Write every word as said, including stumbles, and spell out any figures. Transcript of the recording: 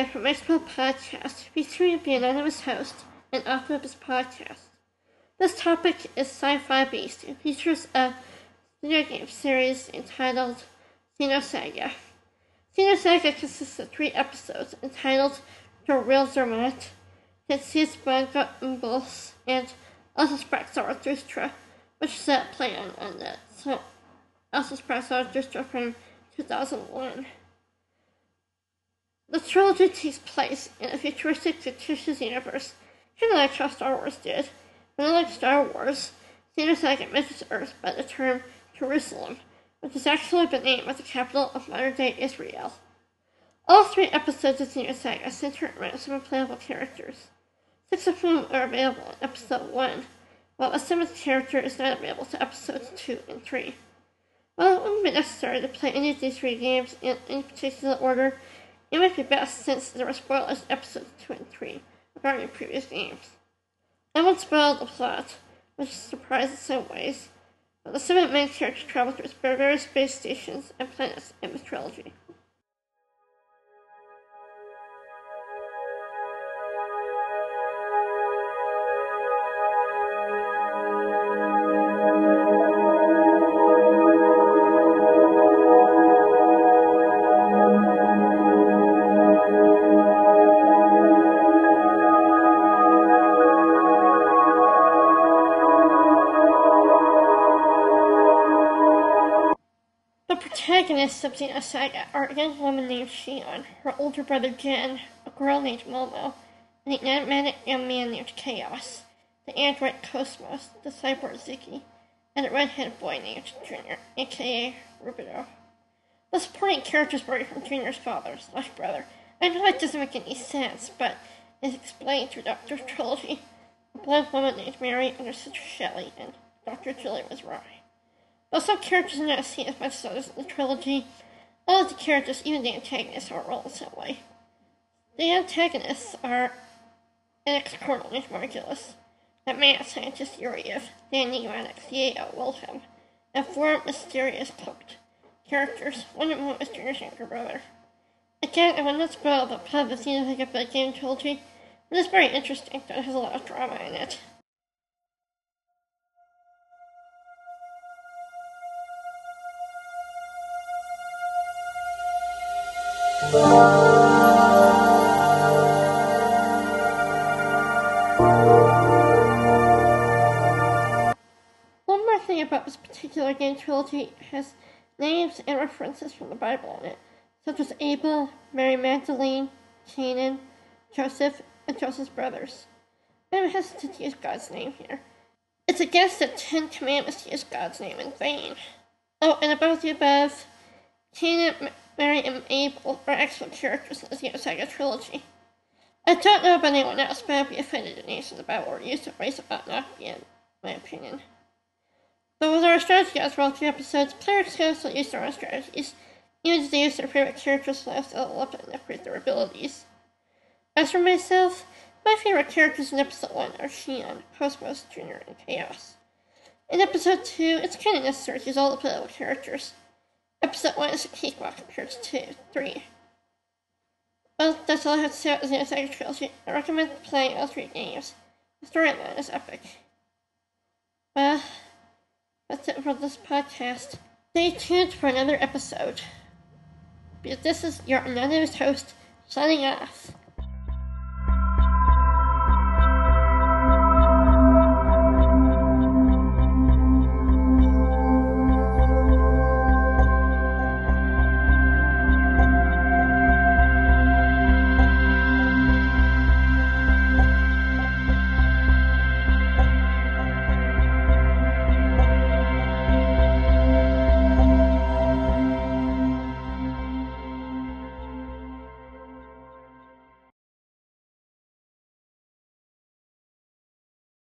again from Maxwell Podcast, featuring the anonymous host and author of this podcast. This topic is sci-fi based and features a video game series entitled Xenosaga. Xenosaga consists of three episodes entitled The Real Zermatt, Tetsu's Manga Impulse, and Also Sparks Zarathustra, which is a play on, on that. So, Also Sparks Zarathustra from two thousand one. The trilogy takes place in a futuristic fictitious universe, kind of like how Star Wars did. But unlike Star Wars, Xenosaga mentions Earth by the term Jerusalem, which is actually the name of the capital of modern-day Israel. All three episodes of Xenosaga center around some playable characters, six of whom are available in episode one, while a seventh character is not available to episodes two and three. While it wouldn't be necessary to play any of these three games in any particular order, it might be best since there were spoilers in episodes two and three regarding previous games. I won't spoil the plot, which is a surprise in some ways, but the seven main characters travel through various space stations and planets in the trilogy. The protagonists of Xenosaga are a young woman named Shion, her older brother Jin, a girl named Momo, an enigmatic young man named Chaos, the android Cosmos, the cyborg Ziki, and a red-headed boy named Junior, aka Rubido. The supporting characters vary from Junior's father slash brother. I know it doesn't make any sense, but is explained through Doctor Trilogy, a blonde woman named Mary and her sister Shelley, and Doctor Julie was Rye. Though some characters are not seen as much as others in the trilogy, all of the characters, even the antagonists, are rolled in some way. The antagonists are an ex-colonel named Margulis, a mad scientist Yuriev, the enigmatic C A O Wilhelm, and four mysterious cloaked characters, one of whom is Junior's younger brother. Again, I will not spoil the plot of the Xenosaga game trilogy, but it's very interesting, and it has a lot of drama in it. One more thing about this particular game trilogy, it has names and references from the Bible in it, such as Abel, Mary Magdalene, Canaan, Joseph, and Joseph's brothers. I'm hesitant to use God's name here. It's against the Ten Commandments to use God's name in vain. Oh, and about the above, Canaan, Mary, and Abel are excellent characters in the Xenosaga trilogy. I don't know about anyone else, but I'd be offended if names in the Bible were used in ways that ought not be, in my opinion. Though there are strategy as well two episodes, players can also use their own strategies, even if they use their favorite characters' lives to level up and upgrade their abilities. As for myself, my favorite characters in episode one are Shion, Cosmos, Junior, and Chaos. In episode two, it's kind of necessary to use all the playable characters. Episode one is a cakewalk compared to two, three. Well, that's all I have to say about the Xenosaga trilogy. I recommend playing all three games. The storyline is epic. Well, that's it for this podcast. Stay tuned for another episode. Because this is your anonymous host, signing off.